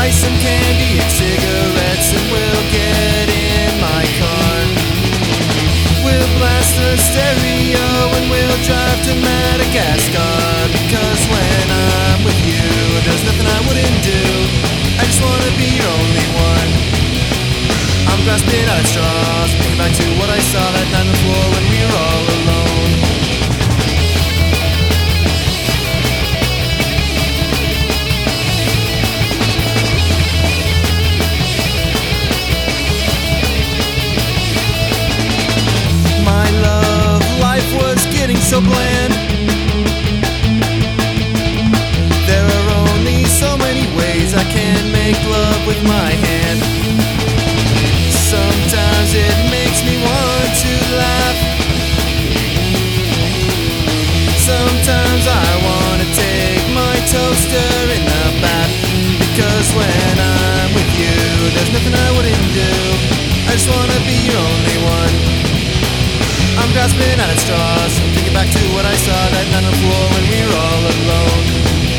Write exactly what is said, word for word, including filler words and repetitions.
buy some candy and cigarettes, and we'll get in my car. We'll blast the stereo and we'll drive to Madagascar. Because when I'm with you, there's nothing I wouldn't do. I just wanna be your only one. I'm grasping at straws, thinking back to what I saw that night on the floor when we were all alone. My love, life was getting so bland. There are only so many ways I can make love with my hand. Sometimes it makes me want to laugh. Sometimes I want to take my toaster in the bath. Because when I'm with you, there's nothing I wouldn't do. I just want to be your only one. I'm grasping at straws, thinking back to what I saw that night on the floor when we were all alone.